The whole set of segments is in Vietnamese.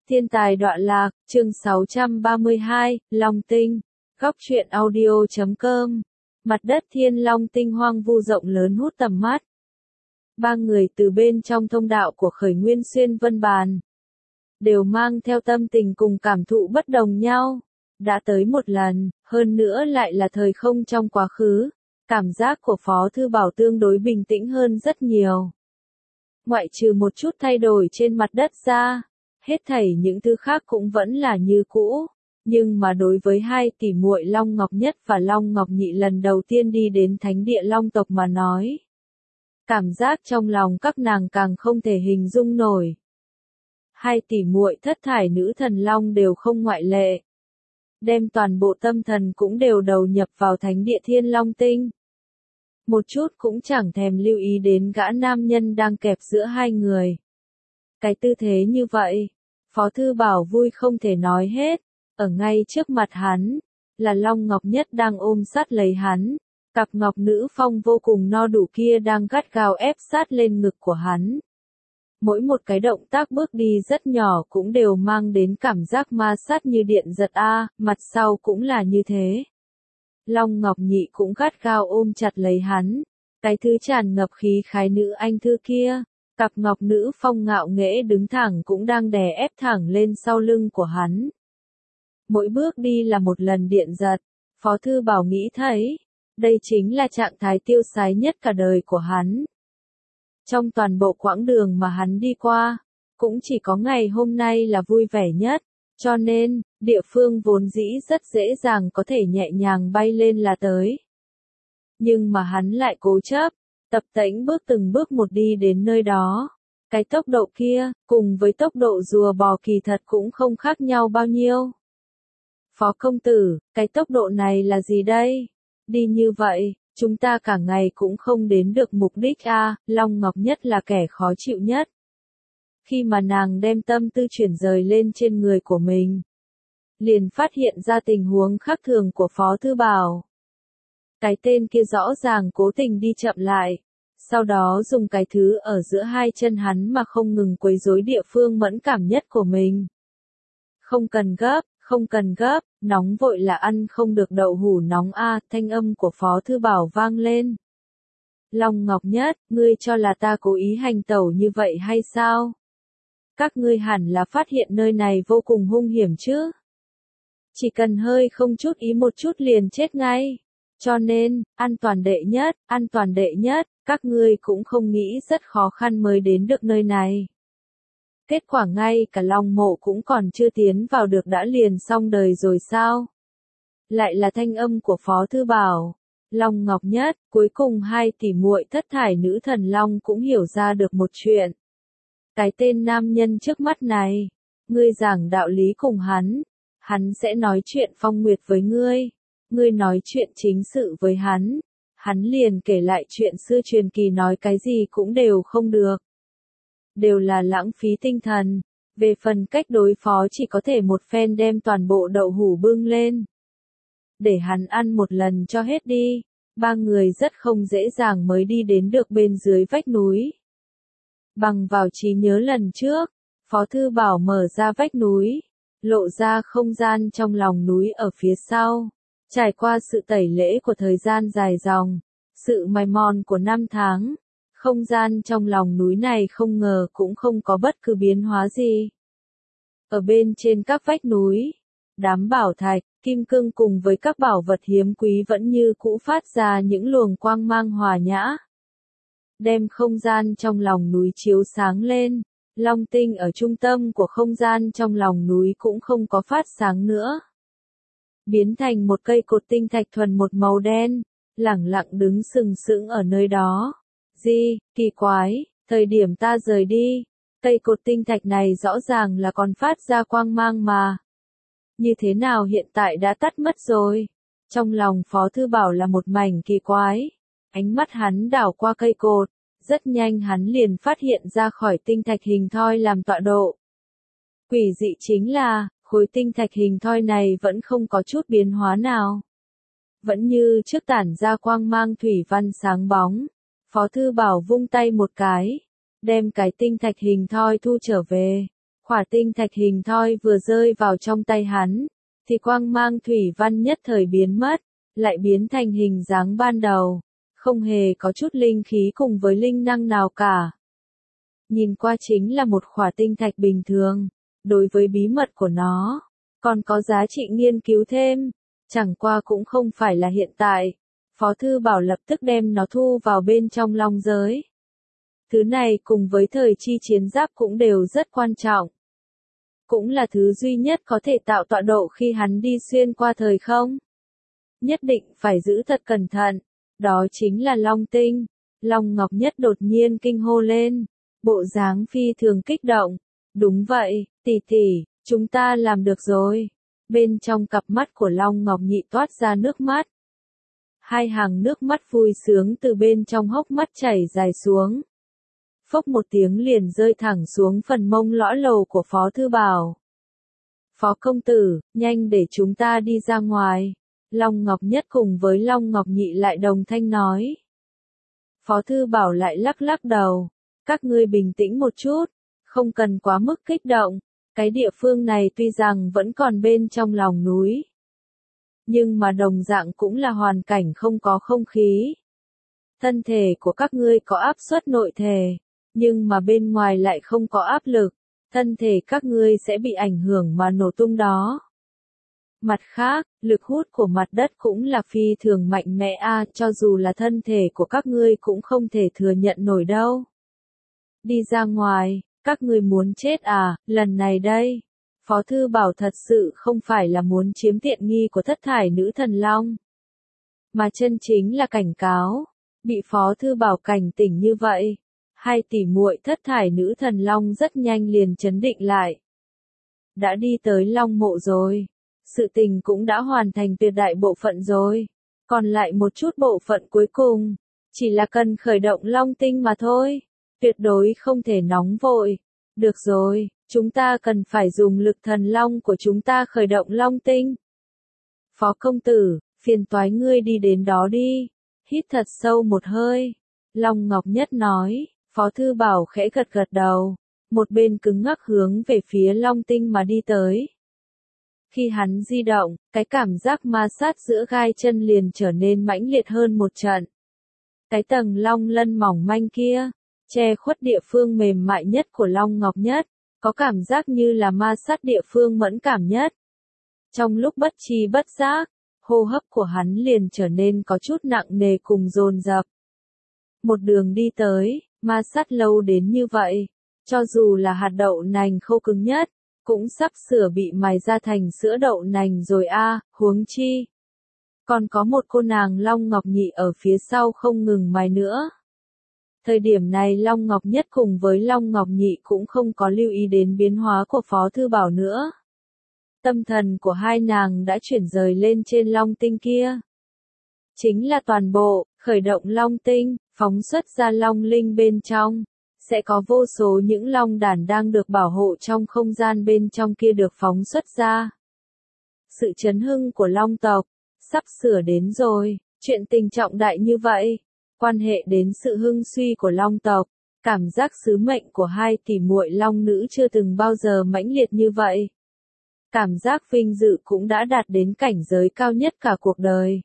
Thiên tài đọa lạc, chương 632, Long Tinh, góc truyện audio.com. Mặt đất Thiên Long Tinh hoang vu rộng lớn hút tầm mắt. Ba người từ bên trong thông đạo của Khởi Nguyên Xuyên Vân Bàn đều mang theo tâm tình cùng cảm thụ bất đồng nhau. Đã tới một lần, hơn nữa lại là thời không trong quá khứ, cảm giác của Phó Thư Bảo tương đối bình tĩnh hơn rất nhiều. Ngoại trừ một chút thay đổi trên mặt đất ra, hết thảy những thứ khác cũng vẫn là như cũ, nhưng mà đối với hai tỷ muội Long Ngọc Nhất và Long Ngọc Nhị lần đầu tiên đi đến thánh địa Long tộc mà nói, cảm giác trong lòng các nàng càng không thể hình dung nổi. Hai tỷ muội thất thải nữ thần Long đều không ngoại lệ, đem toàn bộ tâm thần cũng đều đầu nhập vào thánh địa Thiên Long Tinh. Một chút cũng chẳng thèm lưu ý đến gã nam nhân đang kẹp giữa hai người. Cái tư thế như vậy, Phó Thư Bảo vui không thể nói hết, ở ngay trước mặt hắn, là Long Ngọc Nhất đang ôm sát lấy hắn, cặp ngọc nữ phong vô cùng no đủ kia đang gắt gao ép sát lên ngực của hắn. Mỗi một cái động tác bước đi rất nhỏ cũng đều mang đến cảm giác ma sát như điện giật mặt sau cũng là như thế. Long Ngọc Nhị cũng gắt gao ôm chặt lấy hắn, cái thứ tràn ngập khí khái nữ anh thư kia, cặp ngọc nữ phong ngạo nghễ đứng thẳng cũng đang đè ép thẳng lên sau lưng của hắn. Mỗi bước đi là một lần điện giật, Phó Thư Bảo nghĩ thấy, đây chính là trạng thái tiêu sái nhất cả đời của hắn. Trong toàn bộ quãng đường mà hắn đi qua, cũng chỉ có ngày hôm nay là vui vẻ nhất, cho nên, địa phương vốn dĩ rất dễ dàng có thể nhẹ nhàng bay lên là tới. Nhưng mà hắn lại cố chấp, tập tễnh bước từng bước một đi đến nơi đó. Cái tốc độ kia, cùng với tốc độ rùa bò kỳ thật cũng không khác nhau bao nhiêu. Phó công tử, cái tốc độ này là gì đây? Đi như vậy, chúng ta cả ngày cũng không đến được mục đích Long Ngọc Nhất là kẻ khó chịu nhất. Khi mà nàng đem tâm tư chuyển rời lên trên người của mình, liền phát hiện ra tình huống khác thường của Phó Thư Bảo. Cái tên kia rõ ràng cố tình đi chậm lại, sau đó dùng cái thứ ở giữa hai chân hắn mà không ngừng quấy rối địa phương mẫn cảm nhất của mình. Không cần gấp, nóng vội là ăn không được đậu hủ nóng thanh âm của Phó Thư Bảo vang lên. Long Ngọc Nhất, ngươi cho là ta cố ý hành tẩu như vậy hay sao? Các ngươi hẳn là phát hiện nơi này vô cùng hung hiểm chứ? Chỉ cần hơi không chút ý một chút liền chết ngay. Cho nên, an toàn đệ nhất, các ngươi cũng không nghĩ rất khó khăn mới đến được nơi này. Kết quả ngay cả Long Mộ cũng còn chưa tiến vào được đã liền xong đời rồi sao? Lại là thanh âm của Phó Thư Bảo. Long Ngọc Nhất, cuối cùng hai tỷ muội thất thải nữ thần Long cũng hiểu ra được một chuyện. Cái tên nam nhân trước mắt này, ngươi giảng đạo lý cùng hắn sẽ nói chuyện phong nguyệt với ngươi. Ngươi nói chuyện chính sự với hắn liền kể lại chuyện xưa truyền kỳ nói cái gì cũng đều không được. Đều là lãng phí tinh thần, về phần cách đối phó chỉ có thể một phen đem toàn bộ đậu hủ bưng lên. Để hắn ăn một lần cho hết đi, ba người rất không dễ dàng mới đi đến được bên dưới vách núi. Bằng vào trí nhớ lần trước, Phó Thư Bảo mở ra vách núi, lộ ra không gian trong lòng núi ở phía sau. Trải qua sự tẩy lễ của thời gian dài dòng, sự mài mòn của năm tháng, không gian trong lòng núi này không ngờ cũng không có bất cứ biến hóa gì. Ở bên trên các vách núi, đám bảo thạch, kim cương cùng với các bảo vật hiếm quý vẫn như cũ phát ra những luồng quang mang hòa nhã. Đem không gian trong lòng núi chiếu sáng lên, Long Tinh ở trung tâm của không gian trong lòng núi cũng không có phát sáng nữa. Biến thành một cây cột tinh thạch thuần một màu đen, lẳng lặng đứng sừng sững ở nơi đó. Kỳ quái, thời điểm ta rời đi, cây cột tinh thạch này rõ ràng là còn phát ra quang mang mà. Như thế nào hiện tại đã tắt mất rồi? Trong lòng Phó Thư Bảo là một mảnh kỳ quái. Ánh mắt hắn đảo qua cây cột, rất nhanh hắn liền phát hiện ra khỏi tinh thạch hình thoi làm tọa độ. Quỷ dị chính là, khối tinh thạch hình thoi này vẫn không có chút biến hóa nào. Vẫn như trước tản ra quang mang thủy văn sáng bóng. Phó Thư Bảo vung tay một cái, đem cái tinh thạch hình thoi thu trở về. Khỏa tinh thạch hình thoi vừa rơi vào trong tay hắn, thì quang mang thủy văn nhất thời biến mất, lại biến thành hình dáng ban đầu, không hề có chút linh khí cùng với linh năng nào cả. Nhìn qua chính là một khỏa tinh thạch bình thường, đối với bí mật của nó, còn có giá trị nghiên cứu thêm, chẳng qua cũng không phải là hiện tại. Phó Thư Bảo lập tức đem nó thu vào bên trong long giới. Thứ này cùng với thời chi chiến giáp cũng đều rất quan trọng. Cũng là thứ duy nhất có thể tạo tọa độ khi hắn đi xuyên qua thời không. Nhất định phải giữ thật cẩn thận, đó chính là long tinh. Long Ngọc Nhất đột nhiên kinh hô lên, bộ dáng phi thường kích động. Đúng vậy, tỷ tỷ, chúng ta làm được rồi. Bên trong cặp mắt của Long Ngọc Nhị toát ra nước mắt. Hai hàng nước mắt vui sướng từ bên trong hốc mắt chảy dài xuống. Phốc một tiếng liền rơi thẳng xuống phần mông lõa lồ của Phó Thư Bảo. Phó công tử, nhanh để chúng ta đi ra ngoài. Long Ngọc Nhất cùng với Long Ngọc Nhị lại đồng thanh nói. Phó Thư Bảo lại lắc lắc đầu. Các ngươi bình tĩnh một chút, không cần quá mức kích động. Cái địa phương này tuy rằng vẫn còn bên trong lòng núi, nhưng mà đồng dạng cũng là hoàn cảnh không có không khí. Thân thể của các ngươi có áp suất nội thể, nhưng mà bên ngoài lại không có áp lực, thân thể các ngươi sẽ bị ảnh hưởng mà nổ tung đó. Mặt khác, lực hút của mặt đất cũng là phi thường mạnh mẽ cho dù là thân thể của các ngươi cũng không thể thừa nhận nổi đâu. Đi ra ngoài, các ngươi muốn chết lần này đây. Phó Thư Bảo thật sự không phải là muốn chiếm tiện nghi của thất thải nữ thần long, mà chân chính là cảnh cáo. Bị Phó Thư Bảo cảnh tỉnh như vậy, hai tỷ muội thất thải nữ thần long rất nhanh liền chấn định lại. Đã đi tới Long Mộ rồi, sự tình cũng đã hoàn thành tuyệt đại bộ phận rồi, còn lại một chút bộ phận cuối cùng, chỉ là cần khởi động long tinh mà thôi, tuyệt đối không thể nóng vội. Được rồi, chúng ta cần phải dùng lực thần long của chúng ta khởi động long tinh. Phó công tử, phiền toái ngươi đi đến đó đi. Hít thật sâu một hơi. Long Ngọc Nhất nói, Phó Thư Bảo khẽ gật gật đầu, một bên cứng ngắc hướng về phía long tinh mà đi tới. Khi hắn di động, cái cảm giác ma sát giữa gai chân liền trở nên mãnh liệt hơn một trận. Cái tầng long lân mỏng manh kia, che khuất địa phương mềm mại nhất của Long Ngọc Nhất, có cảm giác như là ma sát địa phương mẫn cảm nhất. Trong lúc bất tri bất giác, hô hấp của hắn liền trở nên có chút nặng nề cùng dồn dập. Một đường đi tới, ma sát lâu đến như vậy, cho dù là hạt đậu nành khô cứng nhất, cũng sắp sửa bị mài ra thành sữa đậu nành rồi huống chi. Còn có một cô nàng Long Ngọc Nhị ở phía sau không ngừng mài nữa. Thời điểm này Long Ngọc Nhất cùng với Long Ngọc Nhị cũng không có lưu ý đến biến hóa của Phó Thư Bảo nữa. Tâm thần của hai nàng đã chuyển rời lên trên long tinh kia. Chính là toàn bộ, khởi động long tinh, phóng xuất ra long linh bên trong. Sẽ có vô số những long đàn đang được bảo hộ trong không gian bên trong kia được phóng xuất ra. Sự chấn hưng của long tộc, sắp sửa đến rồi, chuyện tình trọng đại như vậy. Quan hệ đến sự hưng suy của long tộc, cảm giác sứ mệnh của hai tỷ muội long nữ chưa từng bao giờ mãnh liệt như vậy. Cảm giác vinh dự cũng đã đạt đến cảnh giới cao nhất cả cuộc đời.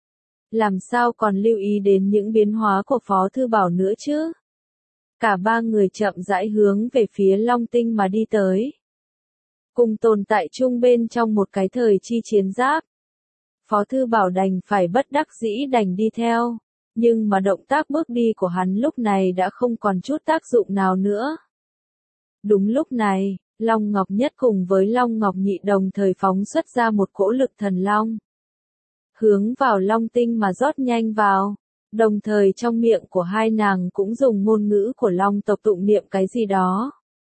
Làm sao còn lưu ý đến những biến hóa của Phó Thư Bảo nữa chứ? Cả ba người chậm rãi hướng về phía long tinh mà đi tới. Cùng tồn tại chung bên trong một cái thời chi chiến giáp. Phó Thư Bảo đành phải bất đắc dĩ đành đi theo. Nhưng mà động tác bước đi của hắn lúc này đã không còn chút tác dụng nào nữa. Đúng lúc này, Long Ngọc Nhất cùng với Long Ngọc Nhị đồng thời phóng xuất ra một cỗ lực thần long. Hướng vào long tinh mà rót nhanh vào, đồng thời trong miệng của hai nàng cũng dùng ngôn ngữ của long tộc tụng niệm cái gì đó.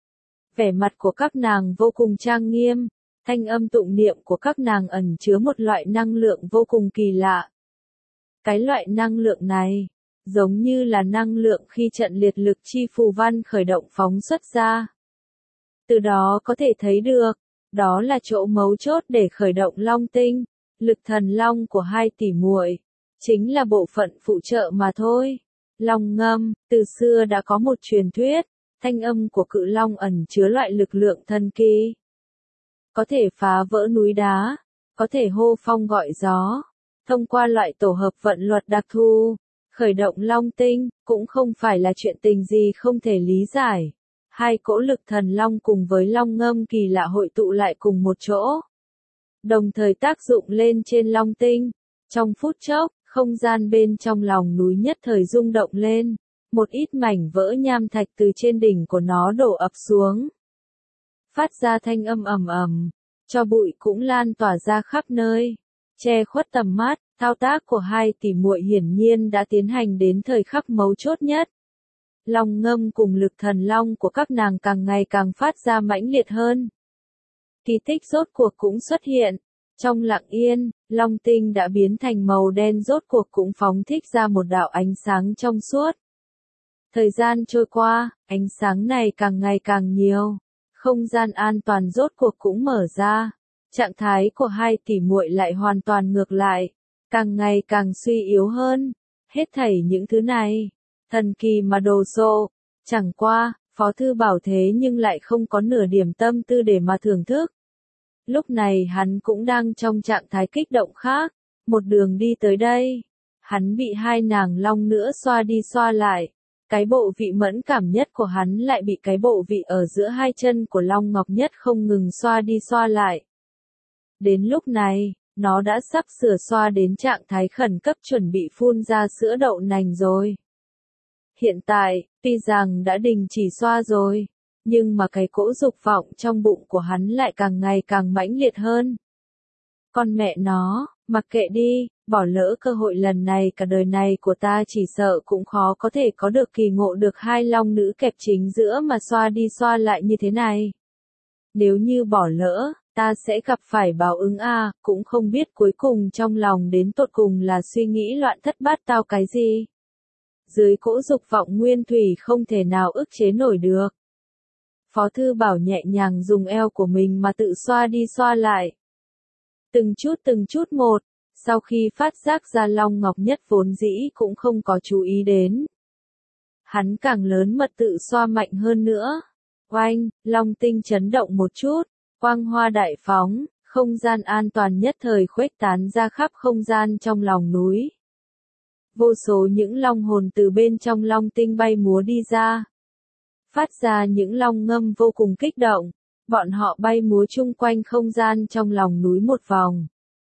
Vẻ mặt của các nàng vô cùng trang nghiêm, thanh âm tụng niệm của các nàng ẩn chứa một loại năng lượng vô cùng kỳ lạ. Cái loại năng lượng này, giống như là năng lượng khi trận liệt lực chi phù văn khởi động phóng xuất ra. Từ đó có thể thấy được, đó là chỗ mấu chốt để khởi động long tinh, lực thần long của hai tỷ muội, chính là bộ phận phụ trợ mà thôi. Long ngâm, từ xưa đã có một truyền thuyết, Thanh âm của cự long ẩn chứa loại lực lượng thần kỳ. Có thể phá vỡ núi đá, có thể hô phong gọi gió. Thông qua loại tổ hợp vận luật đặc thù, khởi động long tinh, cũng không phải là chuyện tình gì không thể lý giải. Hai cỗ lực thần long cùng với long ngâm kỳ lạ hội tụ lại cùng một chỗ, đồng thời tác dụng lên trên long tinh. Trong phút chốc, không gian bên trong lòng núi nhất thời rung động lên, một ít mảnh vỡ nham thạch từ trên đỉnh của nó đổ ập xuống, phát ra thanh âm ầm ầm, cho bụi cũng lan tỏa ra khắp nơi, che khuất tầm mắt. Thao tác của hai tỷ muội hiển nhiên đã tiến hành đến thời khắc mấu chốt nhất. Long ngâm cùng lực thần long của các nàng càng ngày càng phát ra mãnh liệt hơn. Kỳ tích rốt cuộc cũng xuất hiện. Trong lặng yên, long tinh đã biến thành màu đen, rốt cuộc cũng phóng thích ra một đạo ánh sáng trong suốt. Thời gian trôi qua, ánh sáng này càng ngày càng nhiều. Không gian an toàn rốt cuộc cũng mở ra. Trạng thái của hai tỷ muội lại hoàn toàn ngược lại, càng ngày càng suy yếu hơn. Hết thảy những thứ này, thần kỳ mà đồ sộ. Chẳng qua, Phó Thư Bảo thế nhưng lại không có nửa điểm tâm tư để mà thưởng thức. Lúc này hắn cũng đang trong trạng thái kích động khác, một đường đi tới đây. Hắn bị hai nàng long nữa xoa đi xoa lại. Cái bộ vị mẫn cảm nhất của hắn lại bị cái bộ vị ở giữa hai chân của Long Ngọc Nhất không ngừng xoa đi xoa lại. Đến lúc này, nó đã sắp sửa xoa đến trạng thái khẩn cấp chuẩn bị phun ra sữa đậu nành rồi. Hiện tại, tuy rằng đã đình chỉ xoa rồi, nhưng mà cái cỗ dục vọng trong bụng của hắn lại càng ngày càng mãnh liệt hơn. Con mẹ nó, mặc kệ đi, bỏ lỡ cơ hội lần này cả đời này của ta chỉ sợ cũng khó có thể có được kỳ ngộ được hai long nữ kẹp chính giữa mà xoa đi xoa lại như thế này. Nếu như bỏ lỡ, ta sẽ gặp phải báo ứng a, cũng không biết cuối cùng trong lòng đến tột cùng là suy nghĩ loạn thất bát tao cái gì. Dưới cỗ dục vọng nguyên thủy không thể nào ức chế nổi được. Phó Thư Bảo nhẹ nhàng dùng eo của mình mà tự xoa đi xoa lại. Từng chút một, sau khi phát giác ra Long Ngọc Nhất vốn dĩ cũng không có chú ý đến. Hắn càng lớn mật tự xoa mạnh hơn nữa. Oanh, long tinh chấn động một chút, quang hoa đại phóng, không gian an toàn nhất thời khuếch tán ra khắp không gian trong lòng núi. Vô số những long hồn từ bên trong long tinh bay múa đi ra. Phát ra những long ngâm vô cùng kích động, bọn họ bay múa chung quanh không gian trong lòng núi một vòng.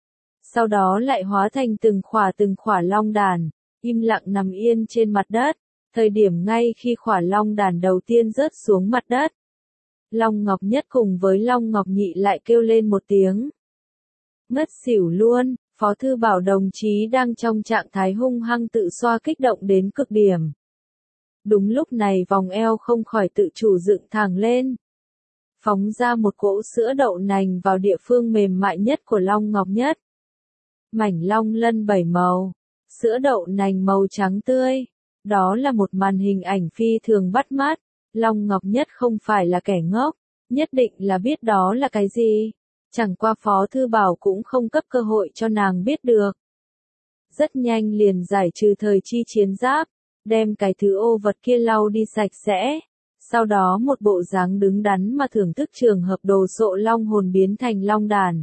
Sau đó lại hóa thành từng khỏa long đàn, im lặng nằm yên trên mặt đất. Thời điểm ngay khi khỏa long đàn đầu tiên rớt xuống mặt đất, Long Ngọc Nhất cùng với Long Ngọc Nhị lại kêu lên một tiếng. Ngất xỉu luôn, Phó Thư Bảo đồng chí đang trong trạng thái hung hăng tự xoa kích động đến cực điểm. Đúng lúc này vòng eo không khỏi tự chủ dựng thẳng lên, phóng ra một cỗ sữa đậu nành vào địa phương mềm mại nhất của Long Ngọc Nhất. Mảnh long lân 7 màu, sữa đậu nành màu trắng tươi. Đó là một màn hình ảnh phi thường bắt mắt. Long Ngọc Nhất không phải là kẻ ngốc, nhất định là biết đó là cái gì. Chẳng qua Phó Thư Bảo cũng không cấp cơ hội cho nàng biết được. Rất nhanh liền giải trừ thời chi chiến giáp, đem cái thứ ô vật kia lau đi sạch sẽ. Sau đó một bộ dáng đứng đắn mà thưởng thức trường hợp đồ sộ long hồn biến thành long đàn.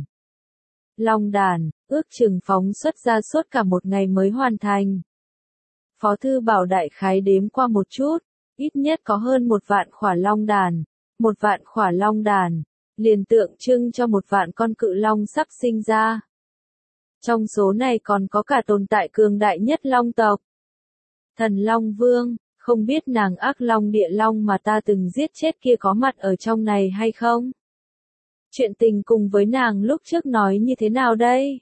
Long đàn, ước chừng phóng xuất ra suốt cả một ngày mới hoàn thành. Phó Thư Bảo đại khái đếm qua một chút, ít nhất có hơn 1 vạn khỏa long đàn. 1 vạn khỏa long đàn, liền tượng trưng cho 1 vạn con cự long sắp sinh ra. Trong số này còn có cả tồn tại cường đại nhất long tộc. Thần Long Vương, không biết nàng ác long địa long mà ta từng giết chết kia có mặt ở trong này hay không? Chuyện tình cùng với nàng lúc trước nói như thế nào đây?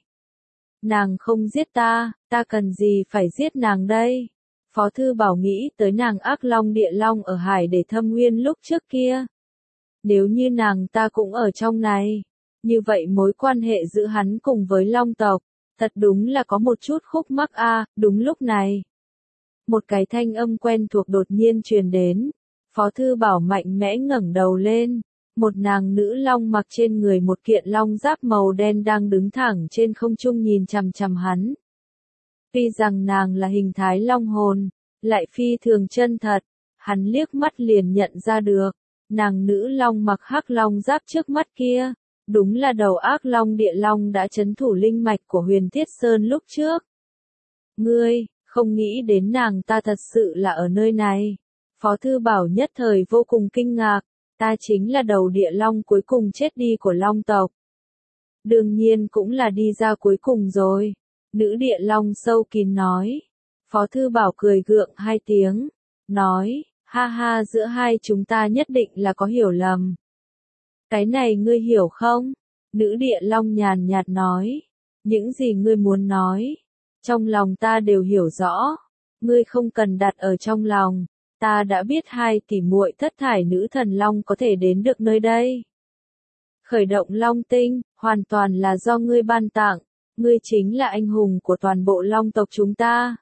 Nàng không giết ta, ta cần gì phải giết nàng đây? Phó Thư Bảo nghĩ tới nàng ác long địa long ở Hải để Thâm Nguyên lúc trước kia. Nếu như nàng ta cũng ở trong này, như vậy mối quan hệ giữa hắn cùng với long tộc, thật đúng là có một chút khúc mắc a. Đúng lúc này, một cái thanh âm quen thuộc đột nhiên truyền đến. Phó Thư Bảo mạnh mẽ ngẩng đầu lên. Một nàng nữ long mặc trên người một kiện long giáp màu đen đang đứng thẳng trên không trung nhìn chằm chằm hắn. Tuy rằng nàng là hình thái long hồn, lại phi thường chân thật, Hắn liếc mắt liền nhận ra được, nàng nữ long mặc hắc long giáp trước mắt kia, đúng là đầu ác long địa long đã trấn thủ linh mạch của Huyền Thiết Sơn lúc trước. Ngươi, không nghĩ đến nàng ta thật sự là ở nơi này. Phó Thư Bảo nhất thời vô cùng kinh ngạc, ta chính là đầu địa long cuối cùng chết đi của long tộc. Đương nhiên cũng là đi ra cuối cùng rồi. Nữ địa long sâu kín nói. Phó Thư Bảo cười gượng hai tiếng, nói, ha ha, giữa hai chúng ta nhất định là có hiểu lầm. Cái này ngươi hiểu không? Nữ địa long nhàn nhạt nói, những gì ngươi muốn nói, trong lòng ta đều hiểu rõ, ngươi không cần đặt ở trong lòng, ta đã biết hai tỷ muội thất thải nữ thần long có thể đến được nơi đây. Khởi động long tinh, hoàn toàn là do ngươi ban tặng, ngươi chính là anh hùng của toàn bộ long tộc chúng ta.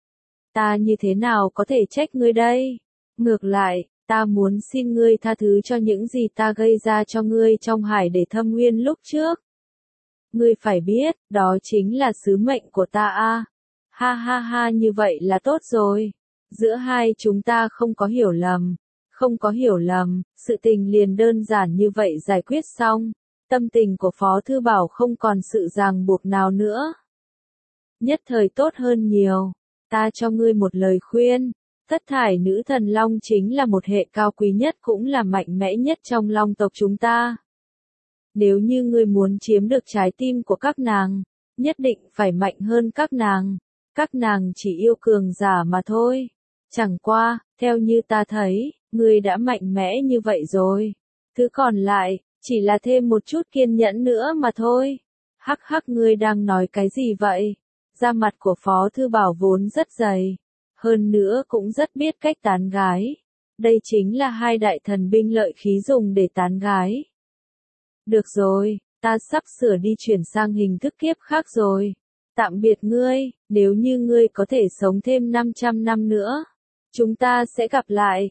Ta như thế nào có thể trách ngươi đây? Ngược lại, ta muốn xin ngươi tha thứ cho những gì ta gây ra cho ngươi trong hải để thâm nguyên lúc trước. Ngươi phải biết, đó chính là sứ mệnh của ta a. Ha ha ha, như vậy là tốt rồi. Giữa hai chúng ta không có hiểu lầm. Không có hiểu lầm, sự tình liền đơn giản như vậy giải quyết xong. Tâm tình của Phó Thư Bảo không còn sự ràng buộc nào nữa. Nhất thời tốt hơn nhiều. Ta cho ngươi một lời khuyên. Thất thải nữ thần long chính là một hệ cao quý nhất cũng là mạnh mẽ nhất trong long tộc chúng ta. Nếu như ngươi muốn chiếm được trái tim của các nàng, nhất định phải mạnh hơn các nàng. Các nàng chỉ yêu cường giả mà thôi. Chẳng qua, theo như ta thấy, ngươi đã mạnh mẽ như vậy rồi. Thứ còn lại, chỉ là thêm một chút kiên nhẫn nữa mà thôi. Hắc hắc, ngươi đang nói cái gì vậy? Da mặt của Phó Thư Bảo vốn rất dày. Hơn nữa cũng rất biết cách tán gái. Đây chính là hai đại thần binh lợi khí dùng để tán gái. Được rồi, ta sắp sửa đi chuyển sang hình thức kiếp khác rồi. Tạm biệt ngươi, nếu như ngươi có thể sống thêm 500 năm nữa, chúng ta sẽ gặp lại.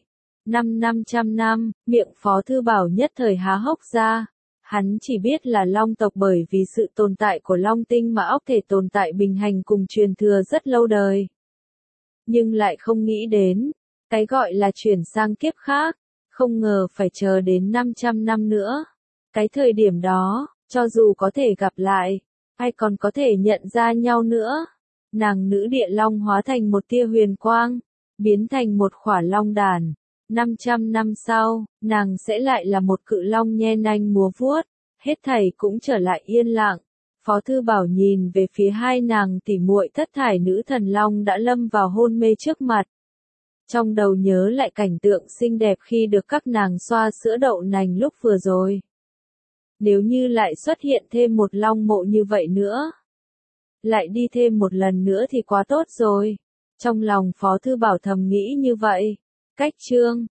500 năm, miệng Phó Thư Bảo nhất thời há hốc ra. Hắn chỉ biết là long tộc bởi vì sự tồn tại của long tinh mà óc thể tồn tại bình hành cùng truyền thừa rất lâu đời. Nhưng lại không nghĩ đến, cái gọi là chuyển sang kiếp khác, không ngờ phải chờ đến 500 năm nữa. Cái thời điểm đó, cho dù có thể gặp lại, hay còn có thể nhận ra nhau nữa. Nàng nữ địa long hóa thành một tia huyền quang, biến thành một khỏa long đàn. 500 năm sau, nàng sẽ lại là một cự long nhe nanh múa vuốt, hết thảy cũng trở lại yên lặng. Phó Thư Bảo nhìn về phía hai nàng tỉ muội thất thải nữ thần long đã lâm vào hôn mê trước mặt. Trong đầu nhớ lại cảnh tượng xinh đẹp khi được các nàng xoa sữa đậu nành lúc vừa rồi. Nếu như lại xuất hiện thêm một long mộ như vậy nữa, lại đi thêm một lần nữa thì quá tốt rồi. Trong lòng Phó Thư Bảo thầm nghĩ như vậy. Cách chương